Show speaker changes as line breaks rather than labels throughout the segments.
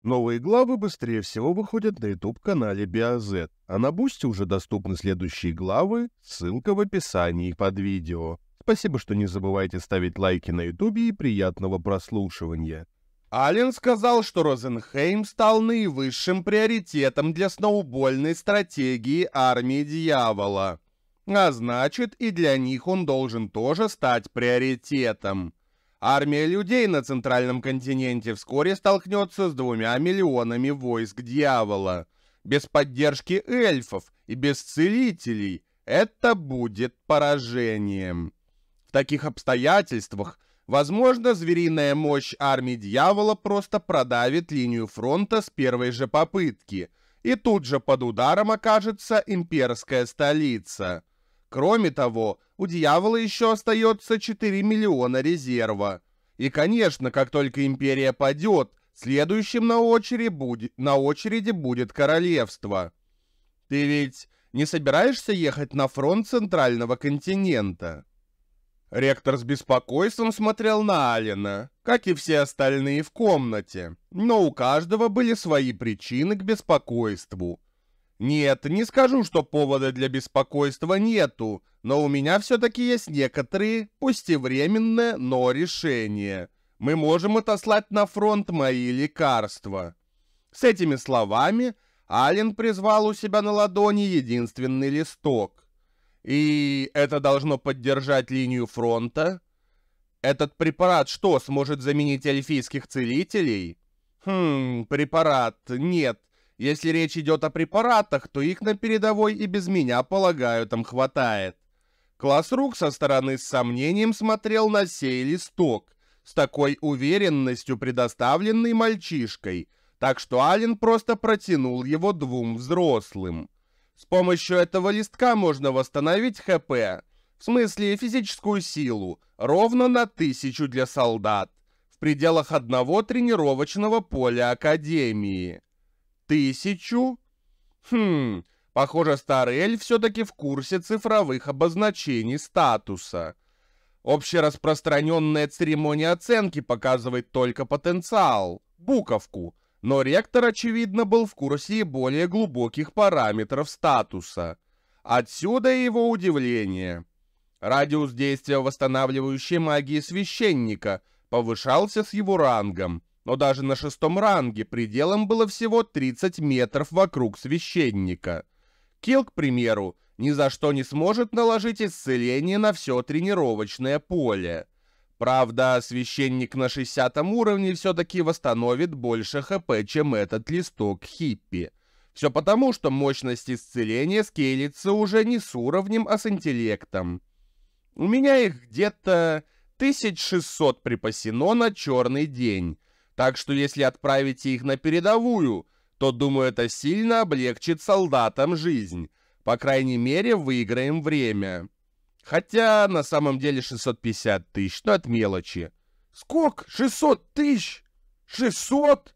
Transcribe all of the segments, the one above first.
Новые главы быстрее всего выходят на YouTube-канале BioZ, а на Бусти уже доступны следующие главы, ссылка в описании под видео. Спасибо, что не забывайте ставить лайки на YouTube и приятного прослушивания.
Аллен сказал, что Розенхейм стал наивысшим приоритетом для сноубольной стратегии армии Дьявола. А значит, и для них он должен тоже стать приоритетом. Армия людей на Центральном континенте вскоре столкнется с 2 миллионами войск Дьявола. Без поддержки эльфов и без целителей это будет поражением. В таких обстоятельствах, возможно, звериная мощь армии Дьявола просто продавит линию фронта с первой же попытки, и тут же под ударом окажется имперская столица. Кроме того, у Дьявола еще остается 4 миллиона резерва. И, конечно, как только империя падет, следующим на очереди будет королевство. Ты ведь не собираешься ехать на фронт Центрального континента? Ректор с беспокойством смотрел на Аллена, как и все остальные в комнате, но у каждого были свои причины к беспокойству. Нет, не скажу, что повода для беспокойства нету, но у меня все-таки есть некоторые, пусть и временные, но решения. Мы можем отослать на фронт мои лекарства. С этими словами Аллен призвал у себя на ладони единственный листок. И это должно поддержать линию фронта? Этот препарат что, сможет заменить эльфийских целителей? Препарат, нет. Если речь идет о препаратах, то их на передовой и без меня, полагаю, там хватает. Классрук со стороны с сомнением смотрел на сей листок, с такой уверенностью предоставленный мальчишкой, так что Аллен просто протянул его 2 взрослым. С помощью этого листка можно восстановить ХП, в смысле физическую силу, ровно на 1000 для солдат, в пределах одного тренировочного поля Академии. 1000? Похоже, старый эльф все-таки в курсе цифровых обозначений статуса. Общераспространенная церемония оценки показывает только потенциал, буковку, но ректор, очевидно, был в курсе и более глубоких параметров статуса. Отсюда и его удивление. Радиус действия восстанавливающей магии священника повышался с его рангом, но даже на 6-м ранге пределом было всего 30 метров вокруг священника. Килл, к примеру, ни за что не сможет наложить исцеление на все тренировочное поле. Правда, священник на 60-м уровне все-таки восстановит больше ХП, чем этот листок хиппи. Все потому, что мощность исцеления скейлится уже не с уровнем, а с интеллектом. У меня их где-то 1600 припасено на черный день. Так что если отправите их на передовую, то, думаю, это сильно облегчит солдатам жизнь. По крайней мере, выиграем время. Хотя, на самом деле, 650 тысяч, но от мелочи. Сколько? 600 тысяч? 600?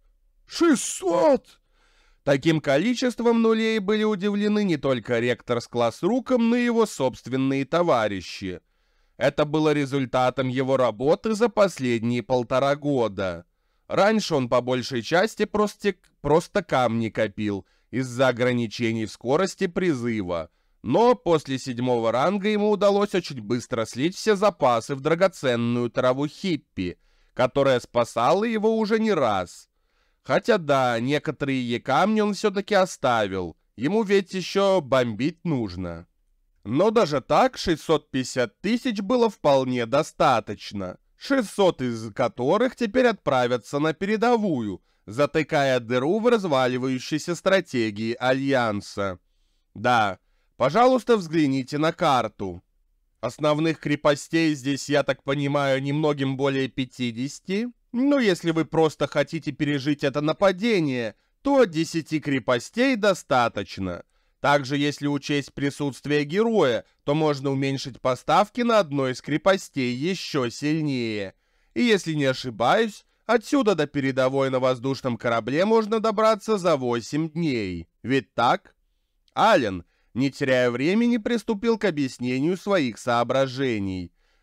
600? Таким количеством нулей были удивлены не только ректор с классруком, но и его собственные товарищи. Это было результатом его работы за последние 1,5 года. Раньше он по большей части просто камни копил из-за ограничений в скорости призыва, но после 7-го ранга ему удалось очень быстро слить все запасы в драгоценную траву хиппи, которая спасала его уже не раз. Хотя да, некоторые камни он все-таки оставил, ему ведь еще бомбить нужно. Но даже так 650 тысяч было вполне достаточно. 600 из которых теперь отправятся на передовую, затыкая дыру в разваливающейся стратегии Альянса. Да, пожалуйста, взгляните на карту. Основных крепостей здесь, я так понимаю, немногим более 50. Но если вы просто хотите пережить это нападение, то 10 крепостей достаточно. Также, если учесть присутствие героя, то можно уменьшить поставки на одной из крепостей еще сильнее. И если не ошибаюсь, отсюда до передовой на воздушном корабле можно добраться за 8 дней. Ведь так? Аллен, не теряя времени, приступил к объяснению своих соображений.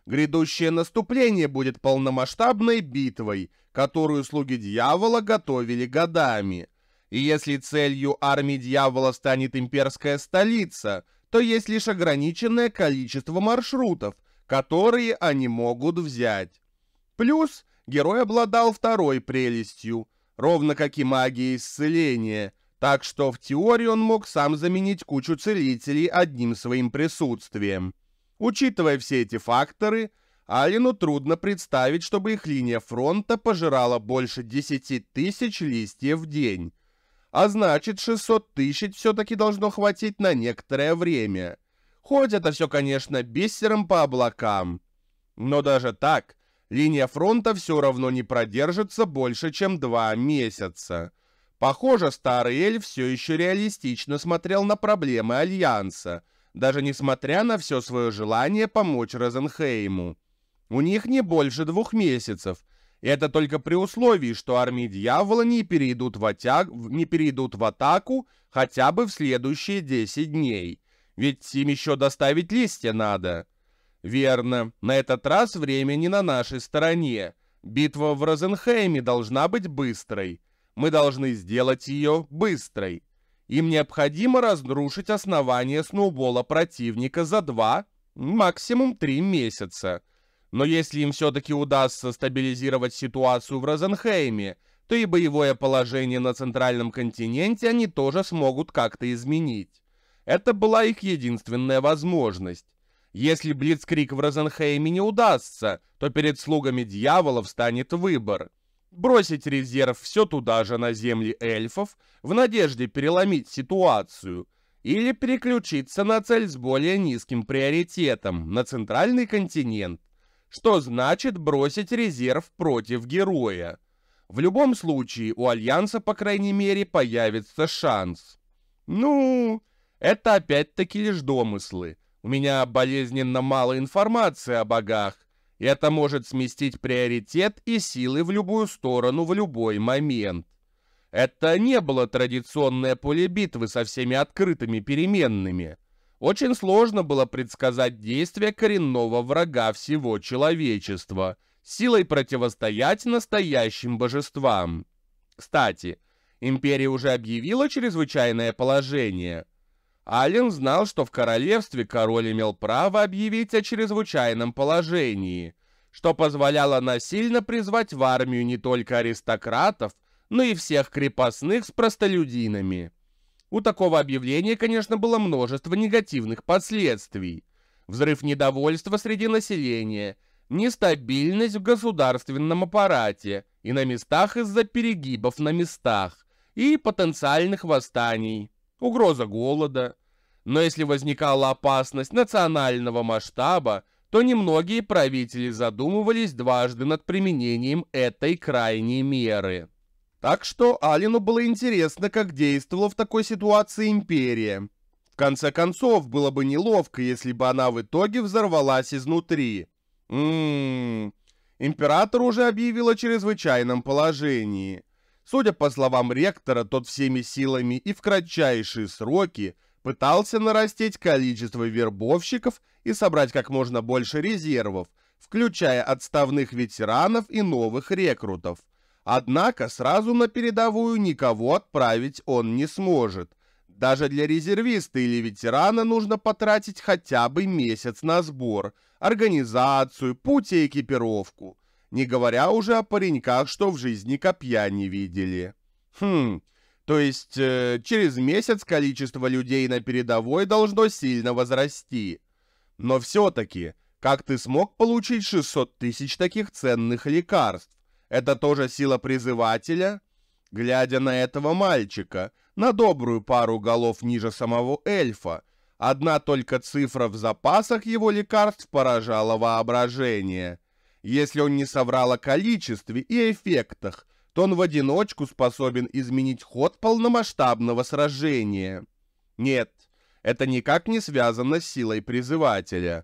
Грядущее наступление будет полномасштабной битвой, которую слуги дьявола готовили годами. И если целью армии дьявола станет имперская столица, то есть лишь ограниченное количество маршрутов, которые они могут взять. Плюс герой обладал второй прелестью, ровно как и магией исцеления, так что в теории он мог сам заменить кучу целителей одним своим присутствием. Учитывая все эти факторы, Алину трудно представить, чтобы их линия фронта пожирала больше 10 тысяч листьев в день. А значит, 600 тысяч все-таки должно хватить на некоторое время. Хоть это все, конечно, бисером по облакам. Но даже так, линия фронта все равно не продержится больше, чем 2 месяца. Похоже, старый эльф все еще реалистично смотрел на проблемы Альянса, даже несмотря на все свое желание помочь Розенхейму. У них не больше 2 месяцев, и это только при условии, что армии дьявола не перейдут в атаку хотя бы в следующие 10 дней, ведь им еще доставить листья надо. Верно, на этот раз время не на нашей стороне. Битва в Розенхейме должна быть быстрой. Мы должны сделать ее быстрой. Им необходимо разрушить основание сноубола противника за 2, максимум 3 месяца. Но если им все-таки удастся стабилизировать ситуацию в Розенхейме, то и боевое положение на центральном континенте они тоже смогут как-то изменить. Это была их единственная возможность. Если блицкриг в Розенхейме не удастся, то перед слугами дьявола встанет выбор: бросить резерв все туда же на земли эльфов в надежде переломить ситуацию, или переключиться на цель с более низким приоритетом, на центральный континент. Что значит бросить резерв против героя? В любом случае, у Альянса, по крайней мере, появится шанс. Ну, это опять-таки лишь домыслы. У меня болезненно мало информации о богах, и это может сместить приоритет и силы в любую сторону в любой момент. Это не было традиционное поле битвы со всеми открытыми переменными. Очень сложно было предсказать действия коренного врага всего человечества, силой противостоять настоящим божествам. Кстати, империя уже объявила чрезвычайное положение. Ален знал, что в королевстве король имел право объявить о чрезвычайном положении, что позволяло насильно призвать в армию не только аристократов, но и всех крепостных с простолюдинами. У такого объявления, конечно, было множество негативных последствий. Взрыв недовольства среди населения, нестабильность в государственном аппарате и на местах из-за перегибов на местах, и потенциальных восстаний, угроза голода. Но если возникала опасность национального масштаба, то немногие правители задумывались дважды над применением этой крайней меры. Так что Алину было интересно, как действовала в такой ситуации империя. В конце концов, было бы неловко, если бы она в итоге взорвалась изнутри. Император уже объявил о чрезвычайном положении. Судя по словам ректора, тот всеми силами и в кратчайшие сроки пытался нарастить количество вербовщиков и собрать как можно больше резервов, включая отставных ветеранов и новых рекрутов. Однако сразу на передовую никого отправить он не сможет. Даже для резервиста или ветерана нужно потратить хотя бы месяц на сбор, организацию, путь и экипировку. Не говоря уже о пареньках, что в жизни копья не видели. То есть через месяц количество людей на передовой должно сильно возрасти. Но все-таки, как ты смог получить 600 тысяч таких ценных лекарств? Это тоже сила призывателя? Глядя на этого мальчика, на добрую пару голов ниже самого эльфа, одна только цифра в запасах его лекарств поражала воображение. Если он не соврал о количестве и эффектах, то он в одиночку способен изменить ход полномасштабного сражения. Нет, это никак не связано с силой призывателя.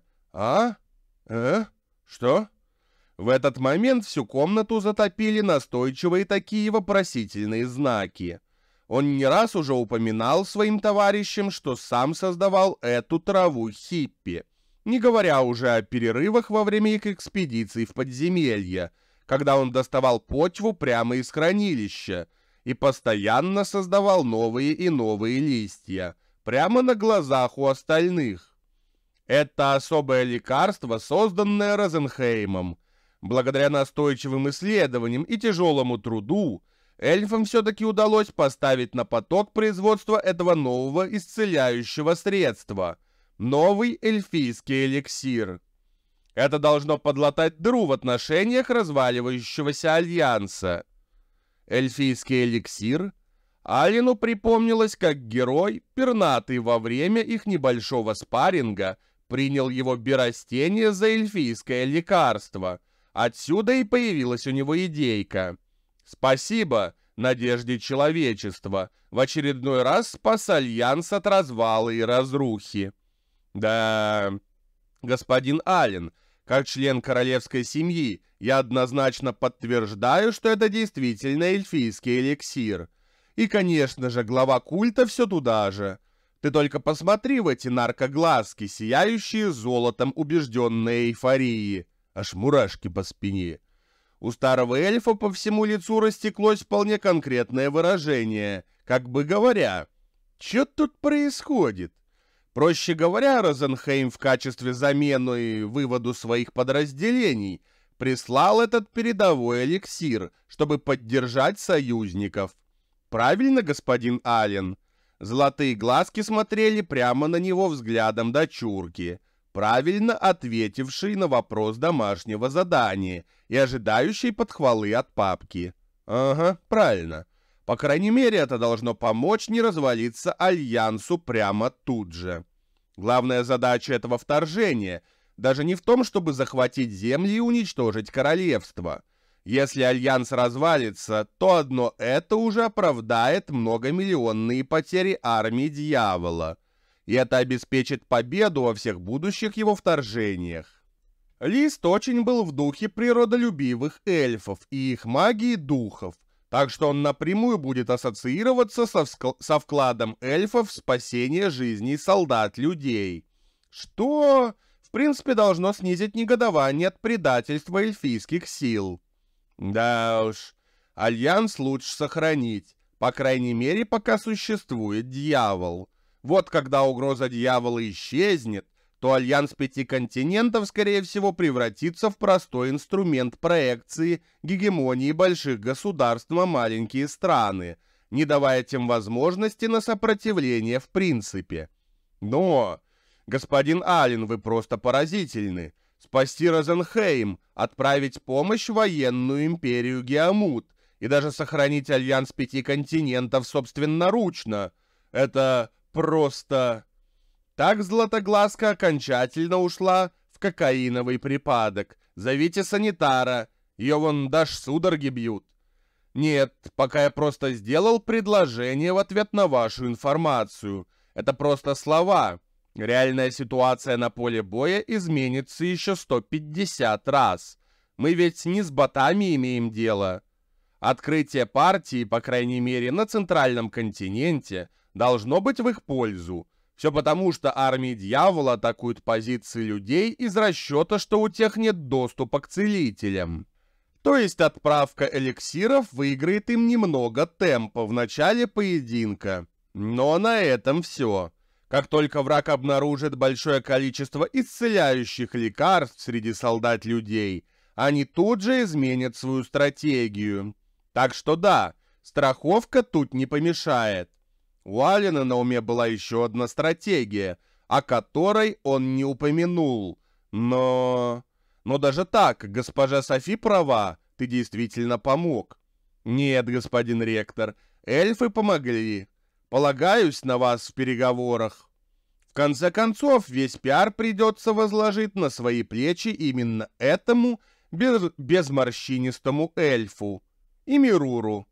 Что? В этот момент всю комнату затопили настойчивые такие вопросительные знаки. Он не раз уже упоминал своим товарищам, что сам создавал эту траву хиппи. не говоря уже о перерывах во время их экспедиций в подземелье, когда он доставал почву прямо из хранилища и постоянно создавал новые и новые листья, прямо на глазах у остальных. Это особое лекарство, созданное Розенхеймом. Благодаря настойчивым исследованиям и тяжелому труду, эльфам все-таки удалось поставить на поток производство этого нового исцеляющего средства. Новый эльфийский эликсир. Это должно подлатать дыру в отношениях разваливающегося альянса. Эльфийский эликсир Алину припомнилось, как герой, пернатый во время их небольшого спарринга, принял его беростение за эльфийское лекарство. Отсюда и появилась у него идейка. Спасибо надежде человечества, в очередной раз спас альянс от развала и разрухи. Да, господин Аллен, как член королевской семьи, я однозначно подтверждаю, что это действительно эльфийский эликсир. И, конечно же, глава культа все туда же. Ты только посмотри в эти наркоглазки, сияющие золотом убежденной эйфории. Аж мурашки по спине. У старого эльфа по всему лицу растеклось вполне конкретное выражение, как бы говоря, «Чё тут происходит?» Проще говоря, Розенхейм в качестве замены и выводу своих подразделений прислал этот передовой эликсир, чтобы поддержать союзников. Правильно, господин Аллен? Золотые глазки смотрели прямо на него взглядом дочурки, правильно ответившей на вопрос домашнего задания и ожидающей похвалы от папки. Ага, правильно. По крайней мере, это должно помочь не развалиться альянсу прямо тут же. Главная задача этого вторжения даже не в том, чтобы захватить земли и уничтожить королевство. Если альянс развалится, то одно это уже оправдает многомиллионные потери армии дьявола. И это обеспечит победу во всех будущих его вторжениях. Лист очень был в духе природолюбивых эльфов и их магии духов, так что он напрямую будет ассоциироваться со вкладом эльфов в спасение жизней солдат-людей. Что, в принципе, должно снизить негодование от предательства эльфийских сил. Да уж, альянс лучше сохранить, по крайней мере, пока существует дьявол. Вот когда угроза дьявола исчезнет, то альянс 5 континентов, скорее всего, превратится в простой инструмент проекции гегемонии больших государств на маленькие страны, не давая тем возможности на сопротивление в принципе. Но, господин Аллен, вы просто поразительны. Спасти Розенхейм, отправить помощь в военную империю Геомут и даже сохранить альянс 5 континентов собственноручно — это просто... Так Златоглазка окончательно ушла в кокаиновый припадок. Зовите санитара, ее вон даже судороги бьют. Нет, пока я просто сделал предложение в ответ на вашу информацию. Это просто слова. Реальная ситуация на поле боя изменится еще 150 раз. Мы ведь не с ботами имеем дело. Открытие партии, по крайней мере, на центральном континенте, должно быть в их пользу. Все потому, что армии дьявола атакуют позиции людей из расчета, что у тех нет доступа к целителям. То есть отправка эликсиров выиграет им немного темпа в начале поединка. Но на этом все. Как только враг обнаружит большое количество исцеляющих лекарств среди солдат-людей, они тут же изменят свою стратегию. Так что да, страховка тут не помешает. У Аллена на уме была еще одна стратегия, о которой он не упомянул. Но даже так, госпожа Софи права, ты действительно помог. Нет, господин ректор, эльфы помогли. Полагаюсь на вас в переговорах. В конце концов, весь пиар придется возложить на свои плечи именно этому безморщинистому эльфу. И Мируру.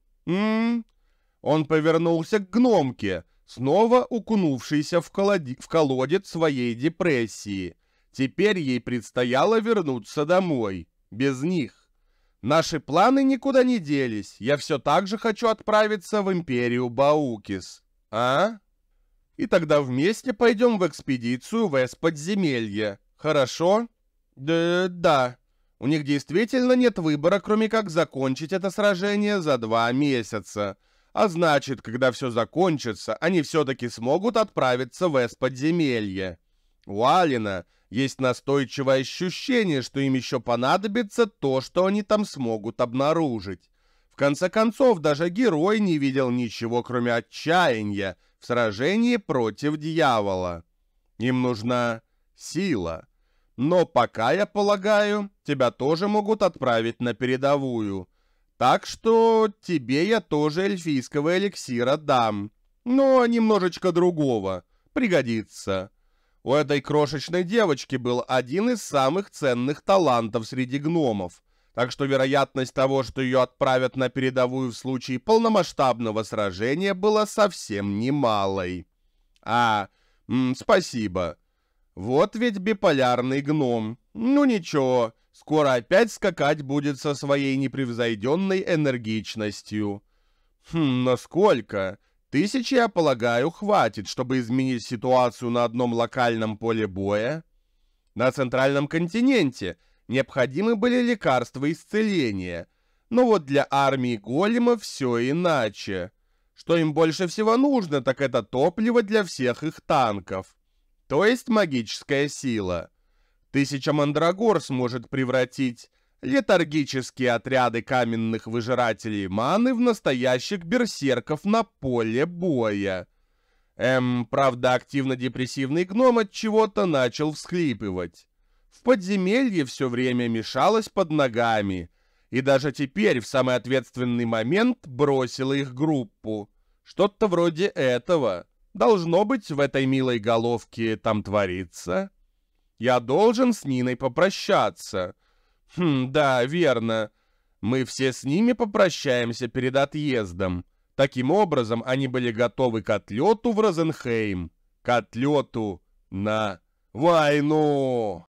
Он повернулся к гномке, снова укунувшейся в колодец своей депрессии. Теперь ей предстояло вернуться домой, без них. Наши планы никуда не делись, я все так же хочу отправиться в империю Баукис. А? И тогда вместе пойдем в экспедицию в Эс-подземелье. Хорошо. Да. У них действительно нет выбора, кроме как закончить это сражение за 2 месяца. А значит, когда все закончится, они все-таки смогут отправиться в Эс-подземелье. У Алина есть настойчивое ощущение, что им еще понадобится то, что они там смогут обнаружить. В конце концов, даже герой не видел ничего, кроме отчаяния в сражении против дьявола. Им нужна сила. Но пока, я полагаю, тебя тоже могут отправить на передовую. Так что тебе я тоже эльфийского эликсира дам. Но немножечко другого. Пригодится. У этой крошечной девочки был один из самых ценных талантов среди гномов. Так что вероятность того, что ее отправят на передовую в случае полномасштабного сражения, была совсем немалой. Спасибо. Вот ведь биполярный гном. Ну ничего, скоро опять скакать будет со своей непревзойденной энергичностью. Насколько? 1000, я полагаю, хватит, чтобы изменить ситуацию на одном локальном поле боя? На центральном континенте необходимы были лекарства исцеления. Но вот для армии големов все иначе. Что им больше всего нужно, так это топливо для всех их танков. То есть магическая сила. 1000 мандрагор сможет превратить летаргические отряды каменных выжирателей маны в настоящих берсерков на поле боя. Правда, активно-депрессивный гном от чего-то начал всхлипывать. В подземелье все время мешалось под ногами, и даже теперь в самый ответственный момент бросила их группу. Что-то вроде этого. Должно быть, в этой милой головке там творится. Я должен с Ниной попрощаться. Да, верно. Мы все с ними попрощаемся перед отъездом. Таким образом, они были готовы к отлету в Розенхейм. К отлету на войну.